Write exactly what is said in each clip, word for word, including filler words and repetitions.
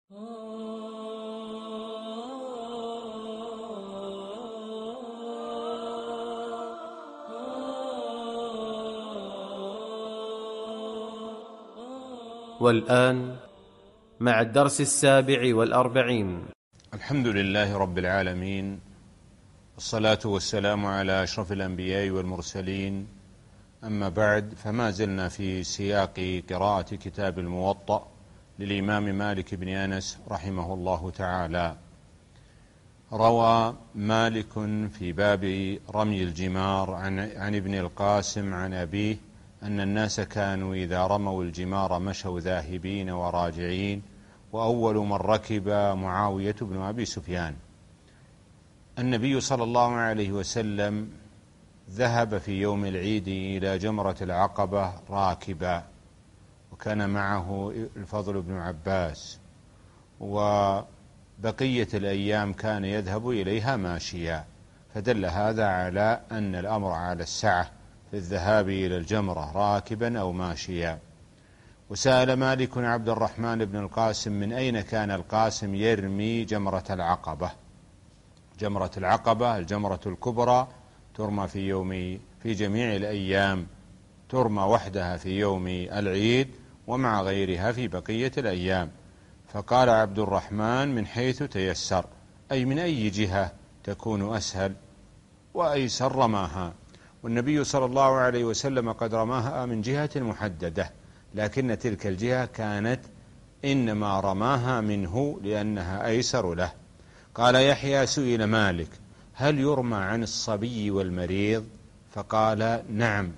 والآن مع الدرس السابع والأربعين. الحمد لله رب العالمين، والصلاة والسلام على أشرف الأنبياء والمرسلين، أما بعد، فما زلنا في سياق قراءة كتاب الموطأ للإمام مالك بن أنس رحمه الله تعالى. روى مالك في باب رمي الجمار عن, عن ابن القاسم عن أبيه أن الناس كانوا إذا رموا الجمار مشوا ذاهبين وراجعين، وأول من ركب معاوية بن أبي سفيان. النبي صلى الله عليه وسلم ذهب في يوم العيد إلى جمرة العقبة راكبا، وكان معه الفضل بن عباس، وبقية الأيام كان يذهب إليها ماشيا، فدل هذا على أن الأمر على السعة في الذهاب إلى الجمرة راكبا أو ماشيا. وسأل مالك عبد الرحمن بن القاسم من أين كان القاسم يرمي جمرة العقبة. جمرة العقبة الجمرة الكبرى ترمى في يوم في جميع الأيام، ترمى وحدها في يوم العيد ومع غيرها في بقية الأيام. فقال عبد الرحمن من حيث تيسر، أي من أي جهة تكون أسهل وأيسر رماها. والنبي صلى الله عليه وسلم قد رماها من جهة محددة، لكن تلك الجهة كانت إنما رماها منه لأنها أيسر له. قال يحيى سئل مالك هل يرمى عن الصبي والمريض؟ فقال نعم،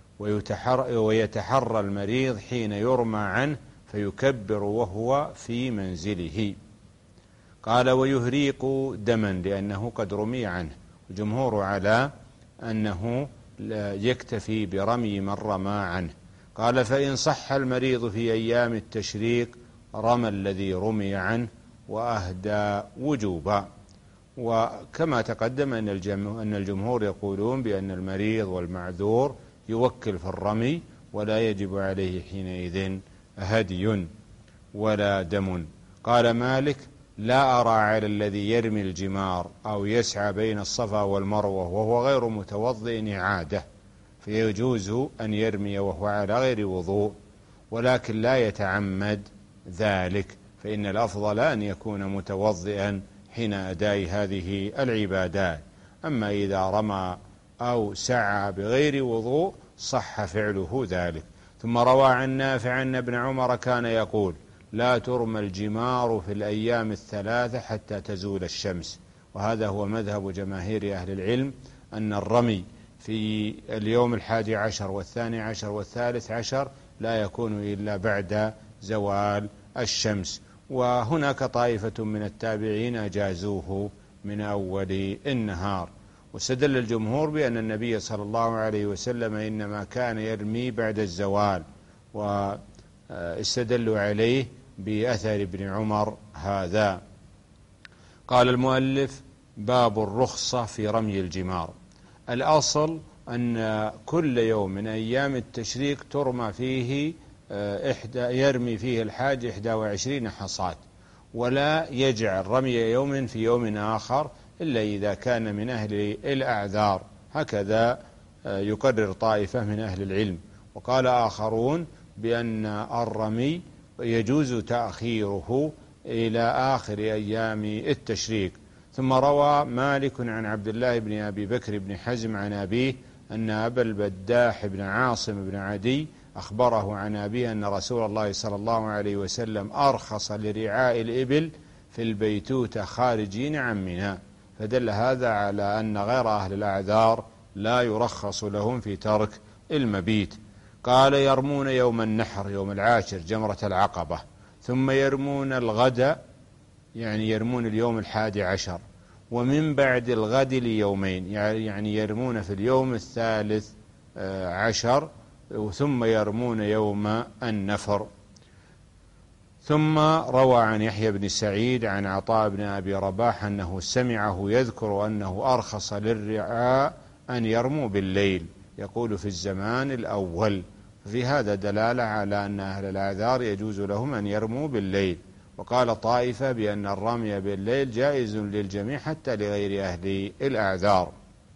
ويتحرى المريض حين يرمى عنه فيكبر وهو في منزله. قال ويهريق دما لأنه قد رمي عنه. الجمهور على أنه يكتفي برمي من رمى عنه. قال فإن صح المريض في أيام التشريق رمى الذي رمي عنه وأهدى وجوبا. وكما تقدم أن الجمهور يقولون بأن المريض والمعذور يوكل في الرمي ولا يجب عليه حينئذ هدي ولا دم. قال مالك لا أرى على الذي يرمي الجمار أو يسعى بين الصفا والمروة وهو غير متوضئ إعادة، فيجوز أن يرمي وهو على غير وضوء، ولكن لا يتعمد ذلك، فإن الأفضل أن يكون متوضئا حين أداء هذه العبادات. أما إذا رمى أو سعى بغير وضوء صح فعله ذلك. ثم روى عن نافع أن ابن عمر كان يقول لا ترمى الجمار في الأيام الثلاثة حتى تزول الشمس. وهذا هو مذهب جماهير أهل العلم، أن الرمي في اليوم الحادي عشر والثاني عشر والثالث عشر لا يكون إلا بعد زوال الشمس. وهناك طائفة من التابعين أجازوه من أول النهار. واستدل الجمهور بأن النبي صلى الله عليه وسلم إنما كان يرمي بعد الزوال، واستدلوا عليه بأثر ابن عمر هذا. قال المؤلف باب الرخصة في رمي الجمار. الأصل أن كل يوم من أيام التشريق ترمى فيه إحدى يرمي فيه الحاج إحدى وعشرين حصاة، ولا يجعل رمي يوم في يوم آخر إلا إذا كان من أهل الأعذار. هكذا يقرر طائفة من أهل العلم. وقال آخرون بأن الرمي يجوز تأخيره إلى آخر أيام التشريق. ثم روى مالك عن عبد الله بن أبي بكر بن حزم عن أبيه أن أبا البداح بن عاصم بن عدي أخبره عن أبيه أن رسول الله صلى الله عليه وسلم أرخص لرعاء الإبل في البيتوتة خارجين عن منى، فدل هذا على أن غير أهل الأعذار لا يرخص لهم في ترك المبيت. قال يرمون يوم النحر يوم العاشر جمرة العقبة، ثم يرمون الغد، يعني يرمون اليوم الحادي عشر، ومن بعد الغد ليومين، يعني يرمون في اليوم الثالث عشر، ثم يرمون يوم النفر. ثم روى عن يحيى بن سعيد عن عطاء بن أبي رباح أنه سمعه يذكر أنه أرخص للرعاء أن يرموا بالليل، يقول في الزمان الأول. في هذا دلالة على أن أهل الأعذار يجوز لهم أن يرموا بالليل. وقال طائفة بأن الرمي بالليل جائز للجميع حتى لغير أهل الأعذار.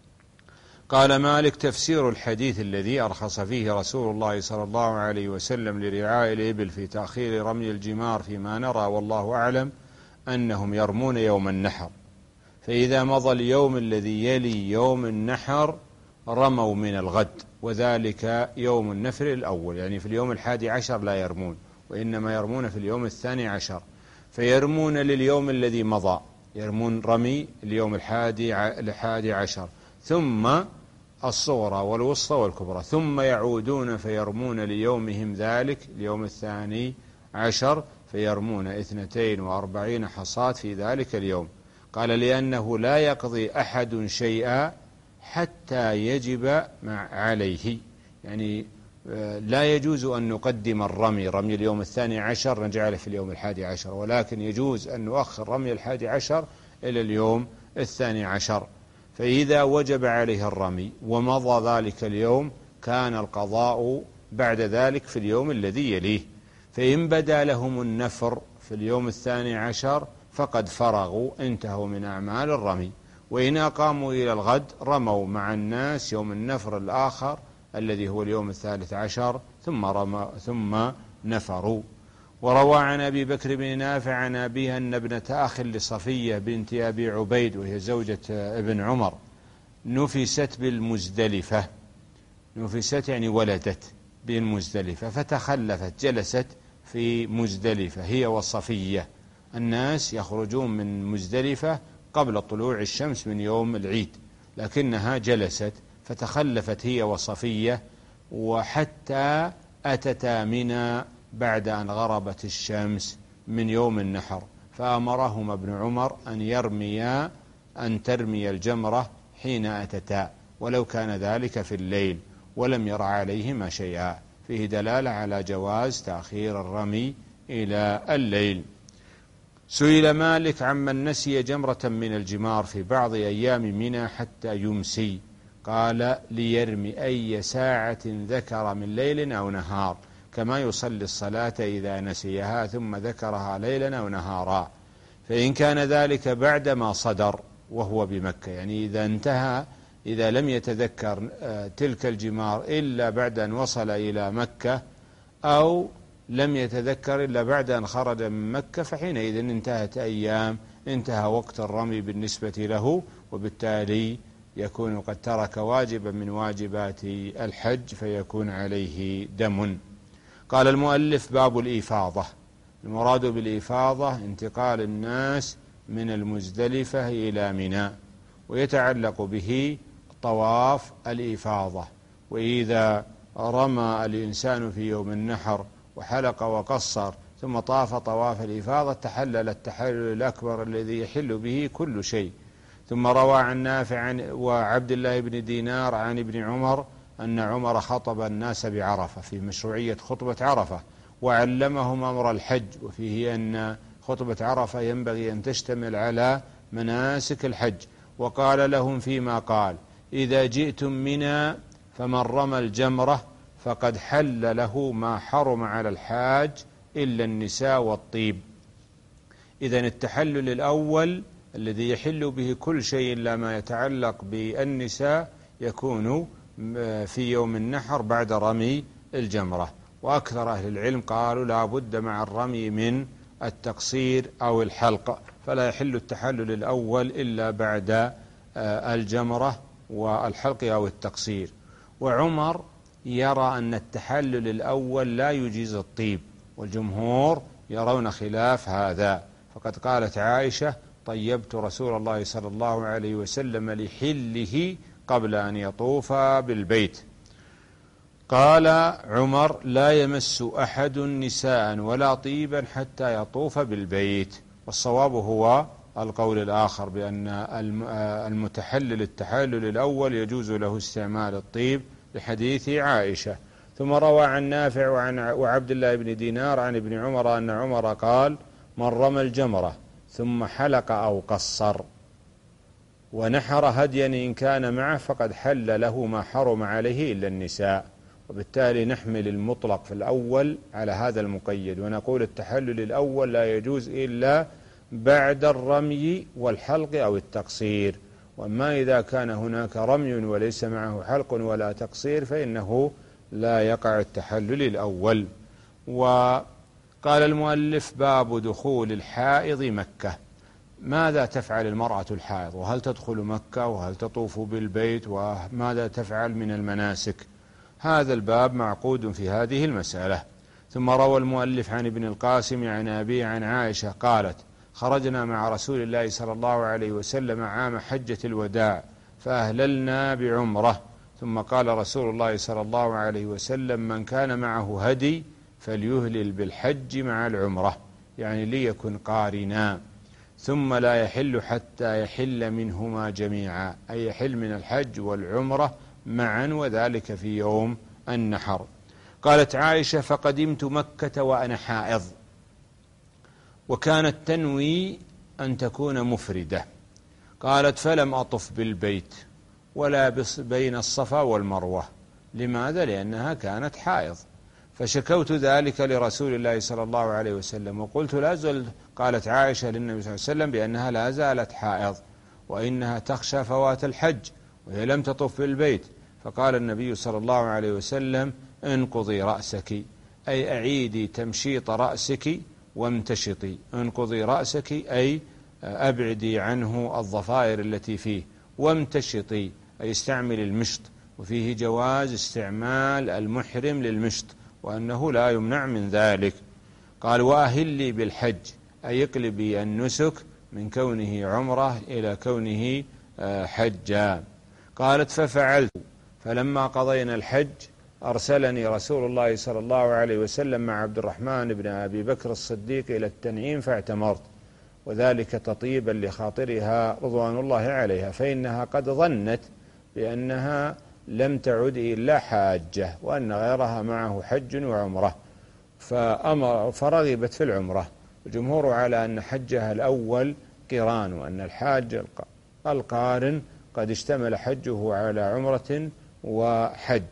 قال مالك: تفسير الحديث الذي أرخص فيه رسول الله صلى الله عليه وسلم لرعاء الإبل في تأخير رمي الجمار فيما نرى والله أعلم أنهم يرمون يوم النحر، فإذا مضى اليوم الذي يلي يوم النحر رموا من الغد، وذلك يوم النفر الأول، يعني في اليوم الحادي عشر لا يرمون، وإنما يرمون في اليوم الثاني عشر، فيرمون لليوم الذي مضى، يرمون رمي اليوم الحادي الحادي عشر، ثم الصغرى والوسطى والكبرى، ثم يعودون فيرمون ليومهم ذلك اليوم الثاني عشر، فيرمون اثنتين وأربعين حصاة في ذلك اليوم. قال: لأنه لا يقضي أحد شيئا حتى يجب عليه، يعني لا يجوز أن نقدم الرمي رمي اليوم الثاني عشر نجعله في اليوم الحادي عشر، ولكن يجوز أن نؤخر رمي الحادي عشر إلى اليوم الثاني عشر. فإذا وجب عليه الرمي ومضى ذلك اليوم كان القضاء بعد ذلك في اليوم الذي يليه، فإن بدا لهم النفر في اليوم الثاني عشر فقد فرغوا، انتهوا من أعمال الرمي، وإن أقاموا إلى الغد رموا مع الناس يوم النفر الآخر الذي هو اليوم الثالث عشر ثم, رمى ثم نفروا. وروى عن أبي بكر بن نافع عن أبيها أن ابنة أخ لصفية بنت أبي عبيد وهي زوجة ابن عمر نفست بالمزدلفة، نفست يعني ولدت بالمزدلفة، فتخلفت جلست في مزدلفة هي وصفية. الناس يخرجون من مزدلفة قبل طلوع الشمس من يوم العيد، لكنها جلست فتخلفت هي وصفية، وحتى أتتا منى بعد أن غربت الشمس من يوم النحر، فأمرهما ابن عمر أن يرميا أن ترمي الجمرة حين أتتا، ولو كان ذلك في الليل، ولم يرى عليهما شيئا. فيه دلالة على جواز تأخير الرمي إلى الليل. سئل مالك عمن نسي جمرة من الجمار في بعض أيام منى حتى يمسي، قال: ليرمي أي ساعة ذكر من ليل أو نهار، كما يصلي الصلاة إذا نسيها ثم ذكرها ليلا أو نهارا، فإن كان ذلك بعدما صدر وهو بمكة، يعني إذا انتهى إذا لم يتذكر تلك الجمار إلا بعد أن وصل إلى مكة، أو لم يتذكر إلا بعد أن خرج من مكة، فحينئذ انتهت أيام انتهى وقت الرمي بالنسبة له، وبالتالي يكون قد ترك واجبا من واجبات الحج فيكون عليه دم. قال المؤلف: باب الإفاضة. المراد بالإفاضة انتقال الناس من المزدلفة إلى منى، ويتعلق به طواف الإفاضة. وإذا رمى الإنسان في يوم النحر وحلق وقصر ثم طاف طواف الإفاضة تحلل التحلل الأكبر الذي يحل به كل شيء. ثم روى عن نافع وعبد الله بن دينار عن ابن عمر أن عمر خطب الناس بعرفة في مشروعية خطبة عرفة، وعلمهم أمر الحج، وفيه أن خطبة عرفة ينبغي أن تشتمل على مناسك الحج، وقال لهم فيما قال: إذا جئتم منى فمن رمى الجمرة فقد حل له ما حرم على الحاج إلا النساء والطيب. إذن التحلل الأول الذي يحل به كل شيء إلا ما يتعلق بالنساء يكون في يوم النحر بعد رمي الجمرة. وأكثر أهل العلم قالوا لا بد مع الرمي من التقصير أو الحلق، فلا يحل التحلل الأول إلا بعد الجمرة والحلق أو التقصير. وعمر يرى أن التحلل الأول لا يجيز الطيب، والجمهور يرون خلاف هذا، فقد قالت عائشة: طيبت رسول الله صلى الله عليه وسلم لحله قبل أن يطوف بالبيت. قال عمر: لا يمس أحد نساء ولا طيبا حتى يطوف بالبيت. والصواب هو القول الآخر بأن المتحلل التحلل الأول يجوز له استعمال الطيب لحديث عائشة. ثم روى عن نافع وعن وعبد الله بن دينار عن ابن عمر أن عمر قال: من رمى الجمرة ثم حلق أو قصر ونحر هديا إن كان معه فقد حل له ما حرم عليه إلا النساء. وبالتالي نحمل المطلق في الأول على هذا المقيد، ونقول التحلل الأول لا يجوز إلا بعد الرمي والحلق أو التقصير. وأما إذا كان هناك رمي وليس معه حلق ولا تقصير فإنه لا يقع التحلل الأول. وقال المؤلف: باب دخول الحائض مكة. ماذا تفعل المرأة الحائض؟ وهل تدخل مكة؟ وهل تطوف بالبيت؟ وماذا تفعل من المناسك؟ هذا الباب معقود في هذه المسألة. ثم روى المؤلف عن ابن القاسم عن أبيه عن عائشة قالت: خرجنا مع رسول الله صلى الله عليه وسلم عام حجة الوداع فأهللنا بعمرة، ثم قال رسول الله صلى الله عليه وسلم: من كان معه هدي فليهلل بالحج مع العمرة، يعني ليكن قارنا، ثم لا يحل حتى يحل منهما جميعا، أي يحل من الحج والعمرة معا، وذلك في يوم النحر. قالت عائشة: فقدمت مكة وأنا حائض، وكانت تنوي أن تكون مفردة. قالت: فلم أطف بالبيت ولا بين الصفا والمروة. لماذا؟ لأنها كانت حائض. فشكوت ذلك لرسول الله صلى الله عليه وسلم وقلت: لا زل. قالت عائشة للنبي صلى الله عليه وسلم بأنها لا زالت حائض وإنها تخشى فوات الحج وهي لم تطف بالبيت. فقال النبي صلى الله عليه وسلم: انقضي رأسك، أي أعيدي تمشيط رأسك وامتشطي. انقضي رأسك أي أبعدي عنه الضفائر التي فيه، وامتشطي أي استعمل المشط، وفيه جواز استعمال المحرم للمشط وأنه لا يمنع من ذلك. قال: وأهلي بالحج، أي اقلبي النسك من كونه عمره إلى كونه حجا. قالت: ففعلت، فلما قضينا الحج أرسلني رسول الله صلى الله عليه وسلم مع عبد الرحمن بن أبي بكر الصديق إلى التنعيم فاعتمرت، وذلك تطيبا لخاطرها رضوان الله عليها، فإنها قد ظنت بأنها لم تعد إلا حاجة وأن غيرها معه حج وعمرة، فأمر فرغبت في العمرة. الجمهور على أن حجها الأول قران، وأن الحاج القارن قد اشتمل حجه على عمرة وحج.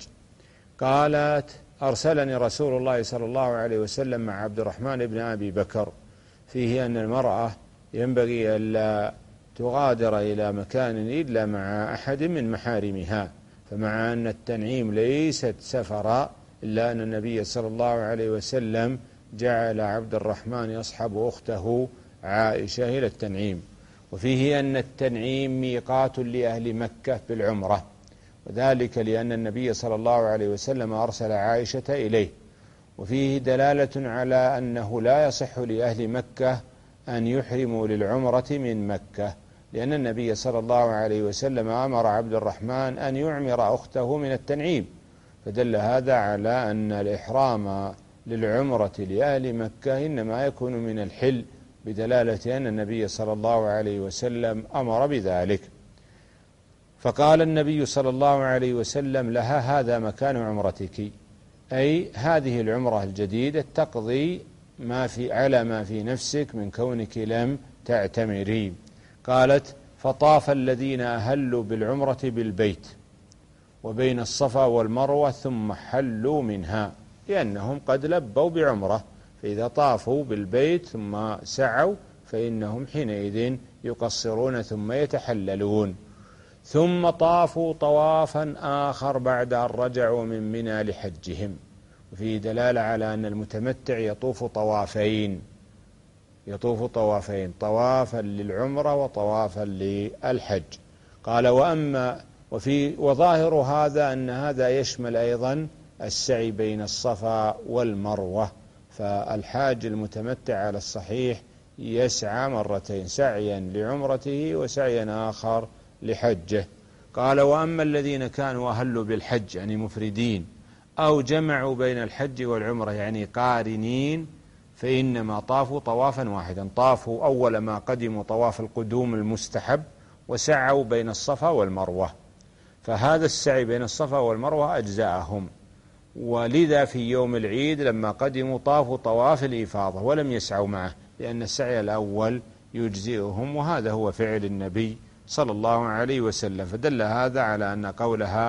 قالت: أرسلني رسول الله صلى الله عليه وسلم مع عبد الرحمن بن أبي بكر، فيه أن المرأة ينبغي ألا تغادر إلى مكان إلا مع أحد من محارمها، فمع أن التنعيم ليست سفرا إلا أن النبي صلى الله عليه وسلم جعل عبد الرحمن يصحب أخته عائشة إلى التنعيم. وفيه أن التنعيم ميقات لأهل مكة بالعمرة، وذلك لأن النبي صلى الله عليه وسلم أرسل عائشة إليه. وفيه دلالة على أنه لا يصح لأهل مكة أن يحرموا للعمرة من مكة، لأن النبي صلى الله عليه وسلم أمر عبد الرحمن أن يعمر أخته من التنعيم، فدل هذا على أن الإحرام للعمرة لأهل مكة إنما يكون من الحل، بدلالة أن النبي صلى الله عليه وسلم أمر بذلك. فقال النبي صلى الله عليه وسلم لها: هذا مكان عمرتك، أي هذه العمرة الجديدة تقضي ما في على ما في نفسك من كونك لم تعتمري. قالت: فطاف الذين أهلوا بالعمرة بالبيت وبين الصفا والمروة ثم حلوا منها، لأنهم قد لبوا بعمرة، فإذا طافوا بالبيت ثم سعوا فإنهم حينئذ يقصرون ثم يتحللون. ثم طافوا طوافا آخر بعد أن رجعوا من منى لحجهم. وفيه دلالة على أن المتمتع يطوف طوافين يطوف طوافين طوافا للعمرة وطوافا للحج. قال: وأما وفي وظاهر هذا أن هذا يشمل أيضا السعي بين الصفا والمروة، فالحاج المتمتع على الصحيح يسعى مرتين، سعيا لعمرته وسعيا آخر لحجه. قال: وأما الذين كانوا أهلوا بالحج يعني مفردين أو جمعوا بين الحج والعمرة يعني قارنين، فإنما طافوا طوافا واحدا، طافوا أول ما قدموا طواف القدوم المستحب وسعوا بين الصفا والمروة، فهذا السعي بين الصفا والمروة أجزاءهم. ولذا في يوم العيد لما قدموا طافوا طواف الإفاضة ولم يسعوا معه، لأن السعي الأول يجزئهم، وهذا هو فعل النبي صلى الله عليه وسلم. فدل هذا على أن قولها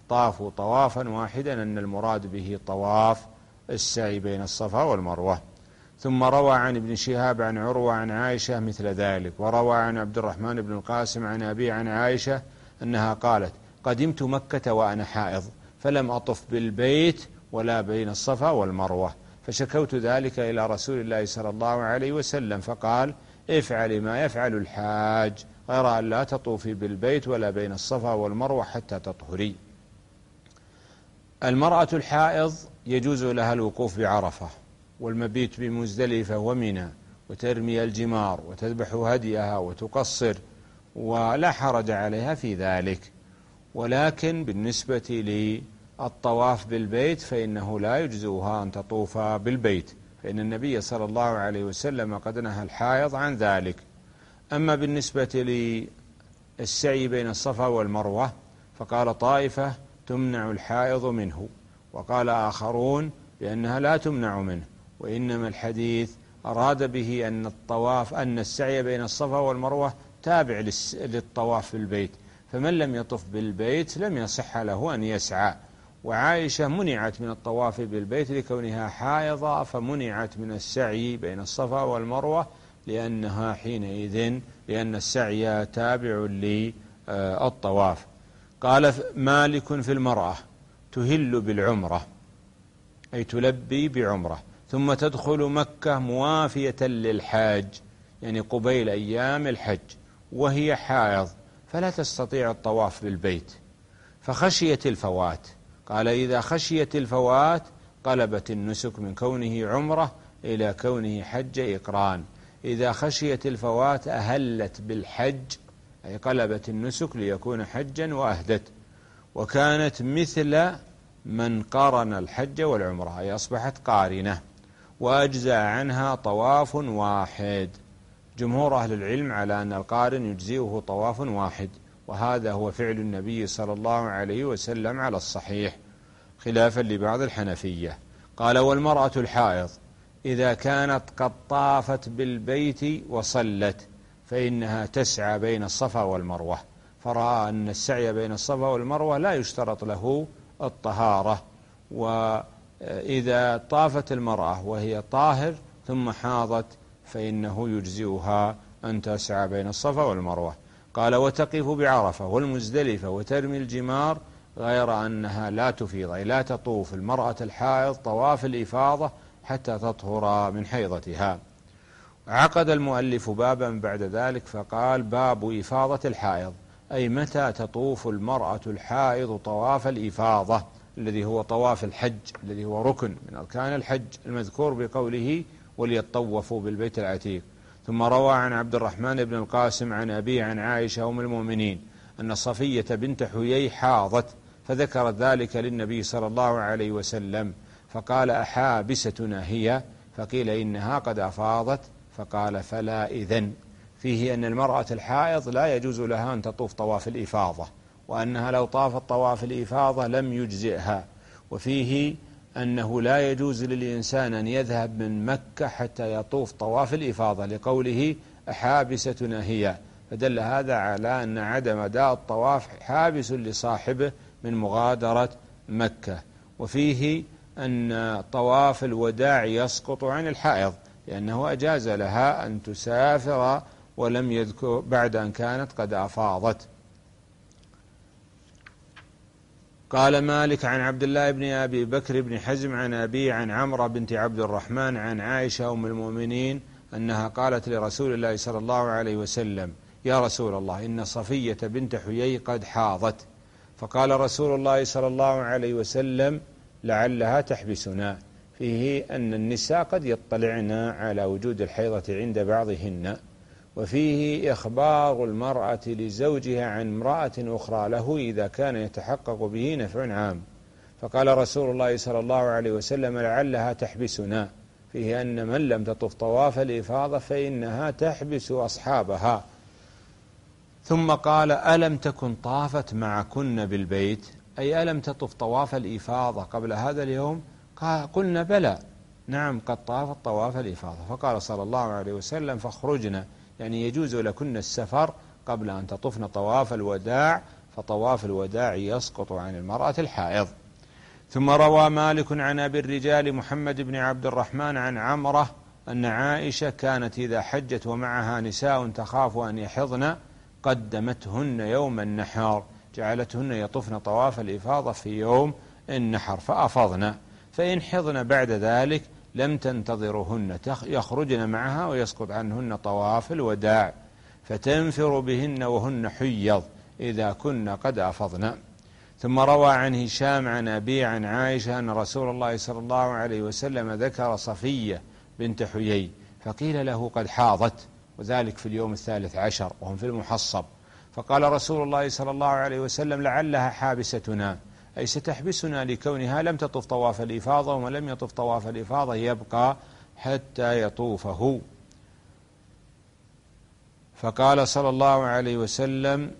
طافوا طوافا واحدا أن المراد به طواف السعي بين الصفا والمروة. ثم روى عن ابن شهاب عن عروة عن عائشة مثل ذلك، وروى عن عبد الرحمن بن القاسم عن أبي عن عائشة أنها قالت: قدمت مكة وأنا حائض فلم أطف بالبيت ولا بين الصفا والمروة، فشكوت ذلك إلى رسول الله صلى الله عليه وسلم فقال: افعل ما يفعل الحاج غير أن لا تطوفي بالبيت ولا بين الصفا والمروة حتى تطهري. المرأة الحائض يجوز لها الوقوف بعرفة والمبيت بمزدلفة ومنى وترمي الجمار وتذبح هديها وتقصر، ولا حرج عليها في ذلك. ولكن بالنسبة للطواف بالبيت فإنه لا يجزئها أن تطوف بالبيت، فإن النبي صلى الله عليه وسلم قد نهى الحائض عن ذلك. أما بالنسبة للسعي بين الصفا والمروة فقال طائفة: تمنع الحائض منه، وقال آخرون بأنها لا تمنع منه، وإنما الحديث أراد به أن الطواف أن السعي بين الصفا والمروة تابع للطواف بالبيت، فمن لم يطف بالبيت لم يصح له أن يسعى. وعائشة منعت من الطواف بالبيت لكونها حائضة، فمنعت من السعي بين الصفا والمروة لأنها حينئذ لأن السعي تابع للطواف. قال مالك في المرأة: تهل بالعمرة أي تلبي بعمرة ثم تدخل مكة موافية للحاج، يعني قبيل أيام الحج، وهي حائض فلا تستطيع الطواف بالبيت فخشيت الفوات. قال: إذا خشيت الفوات قلبت النسك من كونه عمرة إلى كونه حج إقران. إذا خشيت الفوات أهلت بالحج أي قلبت النسك ليكون حجا وأهدت، وكانت مثل من قارن الحج والعمرة أي أصبحت قارنة، وأجزى عنها طواف واحد. جمهور أهل العلم على أن القارن يجزئه طواف واحد، وهذا هو فعل النبي صلى الله عليه وسلم على الصحيح، خلافا لبعض الحنفية. قال: والمرأة الحائض إذا كانت قد طافت بالبيت وصلت فإنها تسعى بين الصفا والمروة، فرأى أن السعي بين الصفا والمروة لا يشترط له الطهارة، وإذا طافت المرأة وهي طاهر ثم حاضت فإنه يجزئها أن تسعى بين الصفا والمروة. قال: وتقف بعرفة والمزدلفة وترمي الجمار غير أنها لا تفيض أي لا تطوف المرأة الحائض طواف الإفاضة حتى تطهر من حيضتها. عقد المؤلف بابا بعد ذلك فقال: باب إفاضة الحائض، أي متى تطوف المرأة الحائض طواف الإفاضة الذي هو طواف الحج الذي هو ركن من أركان الحج المذكور بقوله: وليطوفوا بالبيت العتيق. ثم روى عن عبد الرحمن بن القاسم عن أبي عن عائشة أم المؤمنين أن صفية بنت حيي حاضت فذكرت ذلك للنبي صلى الله عليه وسلم فقال: أحابستنا هي؟ فقيل: إنها قد أفاضت. فقال: فلا إذن. فيه أن المرأة الحائض لا يجوز لها أن تطوف طواف الإفاضة، وأنها لو طافت طواف الإفاضة لم يجزئها. وفيه أنه لا يجوز للإنسان أن يذهب من مكة حتى يطوف طواف الإفاضة لقوله: أحابستنا هي، فدل هذا على أن عدم أداء الطواف حابس لصاحبه من مغادرة مكة. وفيه أن طواف الوداع يسقط عن الحائض لأنه أجاز لها أن تسافر ولم يذكر بعد أن كانت قد أفاضت. قال مالك عن عبد الله بن أبي بكر بن حزم عن أبي عن عمرة بنت عبد الرحمن عن عائشة أم المؤمنين أنها قالت لرسول الله صلى الله عليه وسلم: يا رسول الله، إن صفية بنت حيي قد حاضت. فقال رسول الله صلى الله عليه وسلم: لعلها تحبسنا. فيه أن النساء قد يطلعن على وجود الحيضة عند بعضهن. وفيه إخبار المرأة لزوجها عن امرأة أخرى له إذا كان يتحقق به نفع عام. فقال رسول الله صلى الله عليه وسلم: لعلها تحبسنا. فيه أن من لم تطف طواف الإفاضة فإنها تحبس أصحابها. ثم قال: ألم تكن طافت معكن بالبيت؟ أي ألم تطف طواف الإفاضة قبل هذا اليوم؟ قلنا: بلى، نعم قد طافت طواف الإفاضة. فقال صلى الله عليه وسلم: فاخرجنا، يعني يجوز لكن السفر قبل أن تطفن طواف الوداع، فطواف الوداع يسقط عن المرأة الحائض. ثم روى مالك عن أبي الرجال محمد بن عبد الرحمن عن عمرة أن عائشة كانت إذا حجت ومعها نساء تخاف أن يحضن قدمتهن يوم النحر، جعلتهن يطفن طواف الإفاضة في يوم النحر فأفضن، فإن حضن بعد ذلك لم تنتظرهن يخرجن معها ويسقط عنهن طواف الوداع، فتنفر بهن وهن حيض إذا كن قد أفضن. ثم روى عن هشام عن أبي عن عائشة أن رسول الله صلى الله عليه وسلم ذكر صفية بنت حيي فقيل له قد حاضت، وذلك في اليوم الثالث عشر وهم في المحصب، فقال رسول الله صلى الله عليه وسلم لعلها حابستنا، أي ستحبسنا لكونها لم تطف طواف الإفاضة، ومن لم يطف طواف الإفاضة يبقى حتى يطوفه. فقال صلى الله عليه وسلم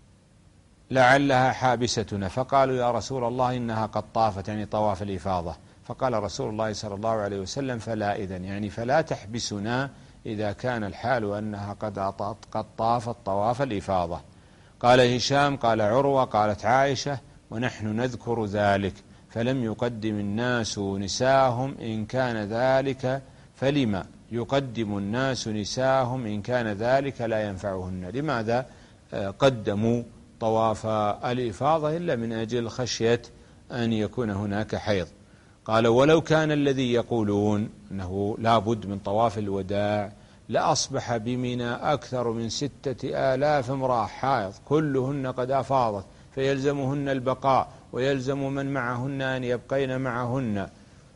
لعلها حابستنا، فقالوا يا رسول الله إنها قد طافت، يعني طواف الإفاضة، فقال رسول الله صلى الله عليه وسلم فلا إذن، يعني فلا تحبسنا إذا كان الحال أنها قد قد طافت طواف الإفاضة. قال هشام قال عروة قالت عائشة ونحن نذكر ذلك فلم يقدم الناس نساءهم إن كان ذلك، فلما يقدم الناس نساءهم إن كان ذلك لا ينفعهن؟ لماذا قدموا طواف الإفاضة إلا من أجل خشية أن يكون هناك حيض؟ قال ولو كان الذي يقولون أنه لا بد من طواف الوداع لأصبح بمنى أكثر من ستة آلاف امرأة حائض كلهن قد أفاضت، فيلزمهن البقاء ويلزم من معهن أن يبقين معهن،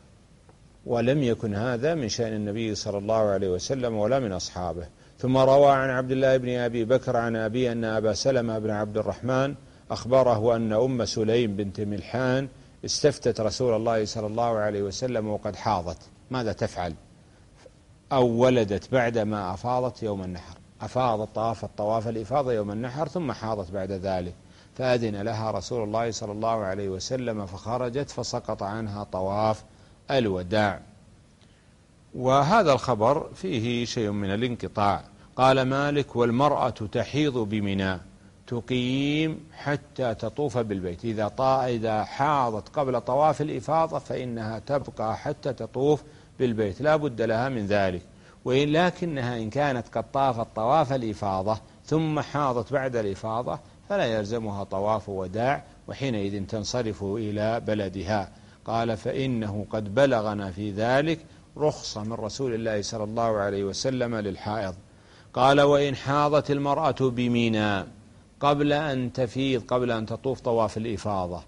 ولم يكن هذا من شأن النبي صلى الله عليه وسلم ولا من أصحابه. ثم روى عن عبد الله بن أبي بكر عن أبي أن أبا سلمة بن عبد الرحمن أخبره أن أم سليم بنت ملحان استفتت رسول الله صلى الله عليه وسلم وقد حاضت ماذا تفعل؟ أو ولدت بعدما أفاضت يوم النحر، أفاضت طواف الطواف الإفاضة يوم النحر ثم حاضت بعد ذلك، فأذن لها رسول الله صلى الله عليه وسلم فخرجت فسقط عنها طواف الوداع. وهذا الخبر فيه شيء من الانقطاع. قال مالك والمرأة تحيض بمنى تقيم حتى تطوف بالبيت، إذا طا إذا حاضت قبل طواف الإفاضة فإنها تبقى حتى تطوف بالبيت لا بد لها من ذلك، وإن لكنها إن كانت قد طافت طواف الإفاضة ثم حاضت بعد الإفاضة فلا يلزمها طواف وداع، وحينئذ تنصرف إلى بلدها. قال فإنه قد بلغنا في ذلك رخصة من رسول الله صلى الله عليه وسلم للحائض. قال وإن حاضت المرأة بمنى قبل أن تفيض قبل أن تطوف طواف الإفاضة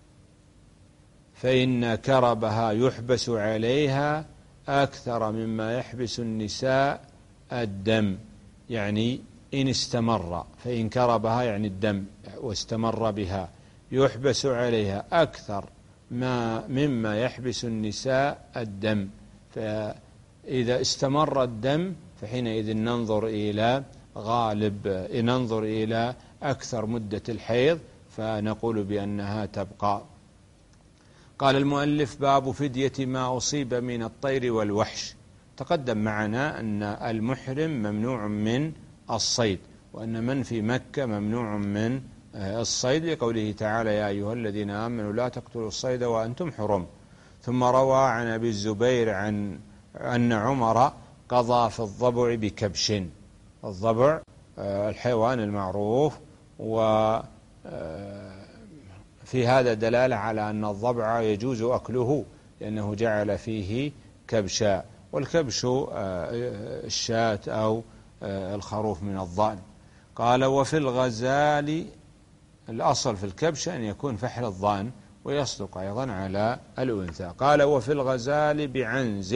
فإن كربها يحبس عليها أكثر مما يحبس النساء الدم، يعني إن استمر، فإن كربها يعني الدم واستمر بها يحبس عليها أكثر ما مما يحبس النساء الدم، فإذا استمر الدم فحينئذ ننظر إلى غالب ننظر إلى أكثر مدة الحيض فنقول بأنها تبقى. قال المؤلف باب فدية ما أصيب من الطير والوحش. تقدم معنا أن المحرم ممنوع من الصيد، وأن من في مكة ممنوع من الصيد لقوله تعالى يا أيها الذين آمنوا لا تقتلوا الصيد وأنتم حرم. ثم روى عن أبي الزبير عن أن عمر قضى في الضبع بكبش، الضبع الحيوان المعروف، وفي هذا دلالة على أن الضبع يجوز أكله لأنه جعل فيه كبشا، والكبش الشاة أو الخروف من الضأن. قال وفي الغزال، الأصل في الكبش أن يكون فحل الضأن ويصدق أيضا على الأنثى. قال وفي الغزال بعنز،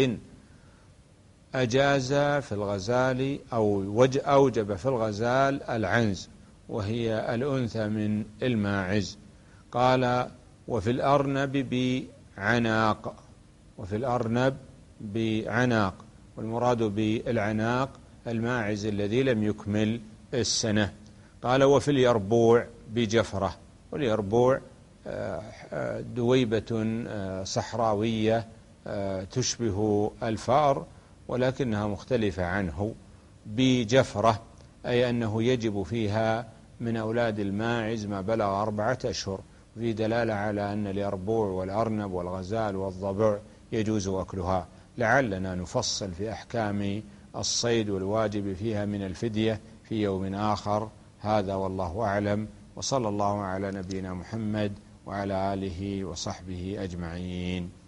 أجاز في الغزال أو أوجب في الغزال العنز وهي الأنثى من الماعز. قال وفي الأرنب بعناق، وفي الأرنب بعناق، والمراد بالعناق الماعز الذي لم يكمل السنة. قال وفي اليربوع بجفرة، واليربوع دويبة صحراوية تشبه الفأر ولكنها مختلفة عنه، بجفرة أي أنه يجب فيها من أولاد الماعز ما بلغ أربعة أشهر، وفي دلالة على أن اليربوع والأرنب والغزال والضبع يجوز أكلها. لعلنا نفصل في أحكام الصيد والواجب فيها من الفدية في يوم آخر. هذا والله أعلم، وصلى الله على نبينا محمد وعلى آله وصحبه أجمعين.